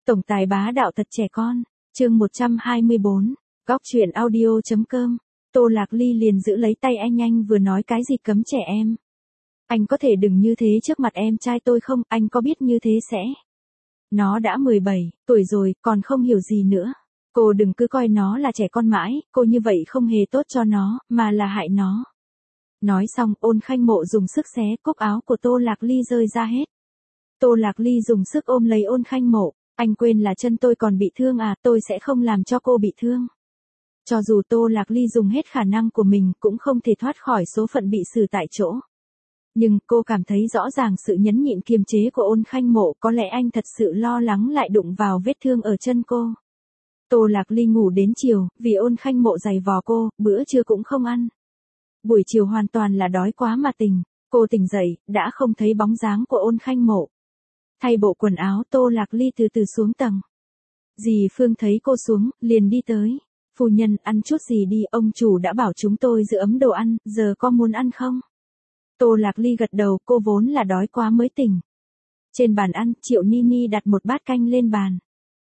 Tổng tài bá đạo thật trẻ con. Chương 124. Góc truyện audio.com. Tô Lạc Ly liền giữ lấy tay anh vừa nói cái gì cấm trẻ em. Anh có thể đừng như thế trước mặt em trai tôi không, anh có biết như thế sẽ. Nó đã 17 tuổi rồi, còn không hiểu gì nữa. Cô đừng cứ coi nó là trẻ con mãi, cô như vậy không hề tốt cho nó, mà là hại nó. Nói xong, Ôn Khanh Mộ dùng sức xé cúc áo của Tô Lạc Ly rơi ra hết. Tô Lạc Ly dùng sức ôm lấy Ôn Khanh Mộ. Anh quên là chân tôi còn bị thương à, tôi sẽ không làm cho cô bị thương. Cho dù Tô Lạc Ly dùng hết khả năng của mình cũng không thể thoát khỏi số phận bị xử tại chỗ. Nhưng cô cảm thấy rõ ràng sự nhẫn nhịn kiềm chế của Ôn Khanh Mộ, có lẽ anh thật sự lo lắng lại đụng vào vết thương ở chân cô. Tô Lạc Ly ngủ đến chiều, vì Ôn Khanh Mộ giày vò cô, bữa trưa cũng không ăn. Buổi chiều hoàn toàn là đói quá mà tỉnh. Cô tỉnh dậy, đã không thấy bóng dáng của Ôn Khanh Mộ. Thay bộ quần áo, Tô Lạc Ly từ từ xuống tầng. Dì Phương thấy cô xuống, liền đi tới. Phu nhân, ăn chút gì đi, ông chủ đã bảo chúng tôi giữ ấm đồ ăn, giờ có muốn ăn không? Tô Lạc Ly gật đầu, cô vốn là đói quá mới tỉnh. Trên bàn ăn, Triệu Nini đặt một bát canh lên bàn.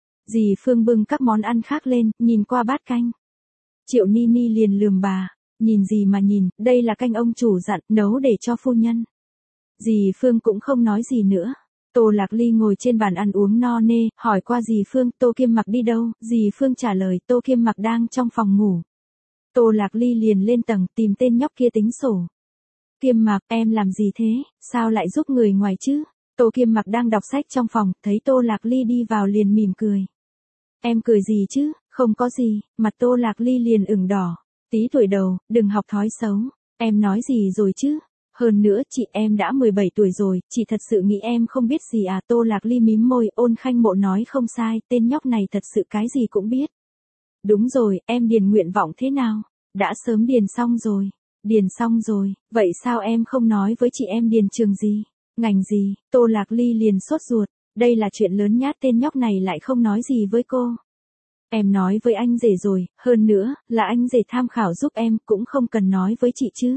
Dì Phương bưng các món ăn khác lên, nhìn qua bát canh. Triệu Nini liền lườm bà, nhìn gì mà nhìn, đây là canh ông chủ dặn, nấu để cho phu nhân. Dì Phương cũng không nói gì nữa. Tô Lạc Ly ngồi trên bàn ăn uống no nê, hỏi qua dì Phương, Tô Kiêm Mặc đi đâu? Dì Phương trả lời, Tô Kiêm Mặc đang trong phòng ngủ. Tô Lạc Ly liền lên tầng, tìm tên nhóc kia tính sổ. Kiêm Mặc, em làm gì thế, sao lại giúp người ngoài chứ? Tô Kiêm Mặc đang đọc sách trong phòng, thấy Tô Lạc Ly đi vào liền mỉm cười. Em cười gì chứ, không có gì, mặt Tô Lạc Ly liền ửng đỏ. Tí tuổi đầu, đừng học thói xấu, em nói gì rồi chứ? Hơn nữa, chị em đã 17 tuổi rồi, chị thật sự nghĩ em không biết gì à? Tô Lạc Ly mím môi, Ôn Khanh Mộ nói không sai, tên nhóc này thật sự cái gì cũng biết. Đúng rồi, em điền nguyện vọng thế nào? Đã sớm điền xong rồi. Điền xong rồi, vậy sao em không nói với chị em điền trường gì? Ngành gì? Tô Lạc Ly liền sốt ruột, đây là chuyện lớn nhát, tên nhóc này lại không nói gì với cô. Em nói với anh rể rồi, hơn nữa, là anh rể tham khảo giúp em, cũng không cần nói với chị chứ.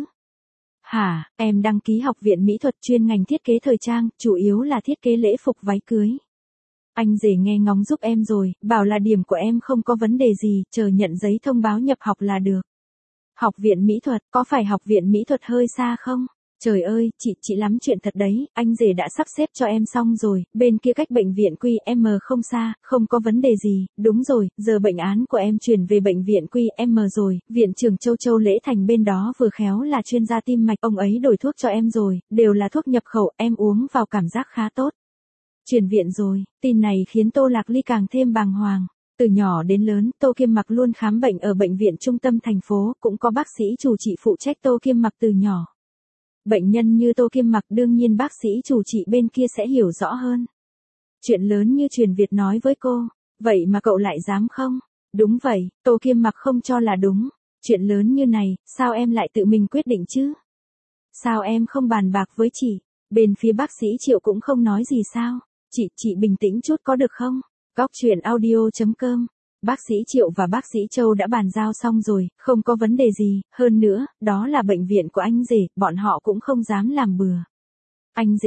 Hả, em đăng ký học viện mỹ thuật chuyên ngành thiết kế thời trang, chủ yếu là thiết kế lễ phục váy cưới. Anh rể nghe ngóng giúp em rồi, bảo là điểm của em không có vấn đề gì, chờ nhận giấy thông báo nhập học là được. Học viện mỹ thuật, có phải học viện mỹ thuật hơi xa không? Trời ơi, chị lắm chuyện thật đấy, anh rể đã sắp xếp cho em xong rồi, bên kia cách bệnh viện QM không xa, không có vấn đề gì, đúng rồi, giờ bệnh án của em chuyển về bệnh viện QM rồi, viện trưởng Châu Châu Lễ Thành bên đó vừa khéo là chuyên gia tim mạch, ông ấy đổi thuốc cho em rồi, đều là thuốc nhập khẩu, em uống vào cảm giác khá tốt. Chuyển viện rồi, tin này khiến Tô Lạc Ly càng thêm bàng hoàng. Từ nhỏ đến lớn, Tô Kiêm Mặc luôn khám bệnh ở bệnh viện trung tâm thành phố, cũng có bác sĩ chủ trị phụ trách Tô Kiêm Mặc từ nhỏ. Bệnh nhân như Tô Kiêm Mặc đương nhiên bác sĩ chủ trị bên kia sẽ hiểu rõ hơn. Chuyện lớn như truyền Việt nói với cô, vậy mà cậu lại dám không? Đúng vậy, Tô Kiêm Mặc không cho là đúng. Chuyện lớn như này, sao em lại tự mình quyết định chứ? Sao em không bàn bạc với chị? Bên phía bác sĩ Triệu cũng không nói gì sao? Chị bình tĩnh chút có được không? Góc truyện audio.com. Bác sĩ Triệu và bác sĩ Châu đã bàn giao xong rồi, không có vấn đề gì, hơn nữa, đó là bệnh viện của anh rể, bọn họ cũng không dám làm bừa. Anh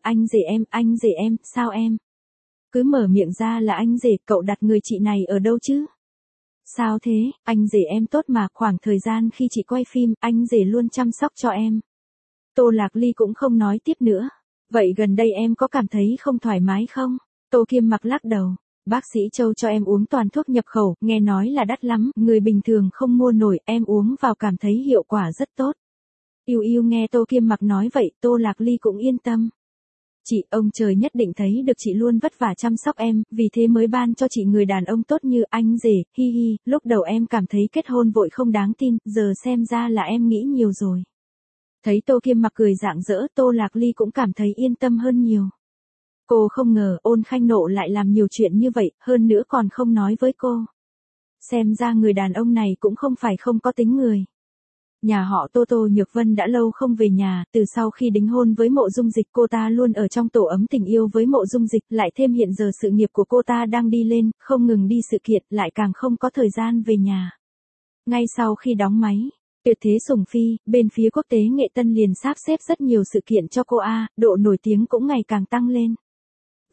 rể em, sao em? Cứ mở miệng ra là anh rể, cậu đặt người chị này ở đâu chứ? Sao thế, anh rể em tốt mà, khoảng thời gian khi chị quay phim, anh rể luôn chăm sóc cho em. Tô Lạc Ly cũng không nói tiếp nữa. Vậy gần đây em có cảm thấy không thoải mái không? Tô Kiêm Mặc lắc đầu. Bác sĩ Châu cho em uống toàn thuốc nhập khẩu, nghe nói là đắt lắm, người bình thường không mua nổi, em uống vào cảm thấy hiệu quả rất tốt. Yêu nghe Tô Kiêm Mặc nói vậy, Tô Lạc Ly cũng yên tâm. Chị, ông trời nhất định thấy được chị luôn vất vả chăm sóc em, vì thế mới ban cho chị người đàn ông tốt như anh rể, hi hi, lúc đầu em cảm thấy kết hôn vội không đáng tin, giờ xem ra là em nghĩ nhiều rồi. Thấy Tô Kiêm Mặc cười rạng rỡ, Tô Lạc Ly cũng cảm thấy yên tâm hơn nhiều. Cô không ngờ Ôn Khanh Nộ lại làm nhiều chuyện như vậy, hơn nữa còn không nói với cô. Xem ra người đàn ông này cũng không phải không có tính người. Nhà họ Tô Nhược Vân đã lâu không về nhà, từ sau khi đính hôn với Mộ Dung Dịch cô ta luôn ở trong tổ ấm tình yêu với Mộ Dung Dịch, lại thêm hiện giờ sự nghiệp của cô ta đang đi lên, không ngừng đi sự kiện, lại càng không có thời gian về nhà. Ngay sau khi đóng máy, Tuyệt Thế Sủng Phi, bên phía quốc tế nghệ tân liền sắp xếp rất nhiều sự kiện cho cô độ nổi tiếng cũng ngày càng tăng lên.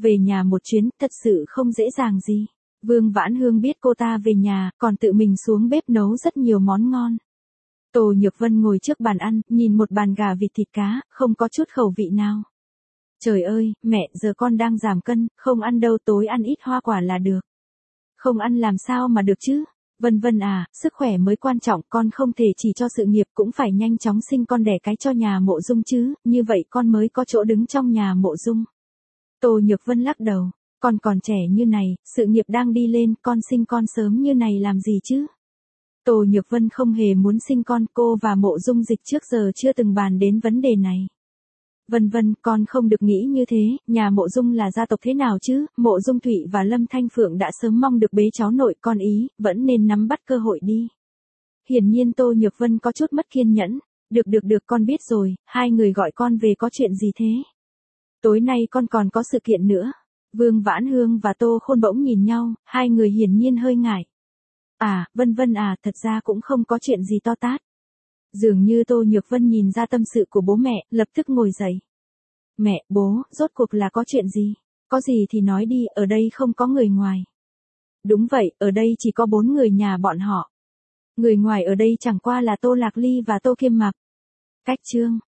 về nhà một chuyến, thật sự không dễ dàng gì. Vương Vãn Hương biết cô ta về nhà, còn tự mình xuống bếp nấu rất nhiều món ngon. Tô Nhược Vân ngồi trước bàn ăn, nhìn một bàn gà vịt thịt cá, không có chút khẩu vị nào. Trời ơi, mẹ, giờ con đang giảm cân, không ăn đâu, tối ăn ít hoa quả là được. Không ăn làm sao mà được chứ? Vân Vân à, sức khỏe mới quan trọng, con không thể chỉ cho sự nghiệp, cũng phải nhanh chóng sinh con đẻ cái cho nhà Mộ Dung chứ, như vậy con mới có chỗ đứng trong nhà Mộ Dung. Tô Nhược Vân lắc đầu, con còn trẻ như này, sự nghiệp đang đi lên, con sinh con sớm như này làm gì chứ? Tô Nhược Vân không hề muốn sinh con, cô và Mộ Dung Dịch trước giờ chưa từng bàn đến vấn đề này. Vân Vân, con không được nghĩ như thế, nhà Mộ Dung là gia tộc thế nào chứ, Mộ Dung Thụy và Lâm Thanh Phượng đã sớm mong được bế cháu nội, con ý, vẫn nên nắm bắt cơ hội đi. Hiển nhiên Tô Nhược Vân có chút mất kiên nhẫn, được con biết rồi, hai người gọi con về có chuyện gì thế? Tối nay con còn có sự kiện nữa. Vương Vãn Hương và Tô Khôn bỗng nhìn nhau, hai người hiển nhiên hơi ngại. À, Vân Vân à, thật ra cũng không có chuyện gì to tát. Dường như Tô Nhược Vân nhìn ra tâm sự của bố mẹ, lập tức ngồi dậy. Mẹ, bố, rốt cuộc là có chuyện gì? Có gì thì nói đi, ở đây không có người ngoài. Đúng vậy, ở đây chỉ có 4 người nhà bọn họ. Người ngoài ở đây chẳng qua là Tô Lạc Ly và Tô Kiêm Mặc. Cách chương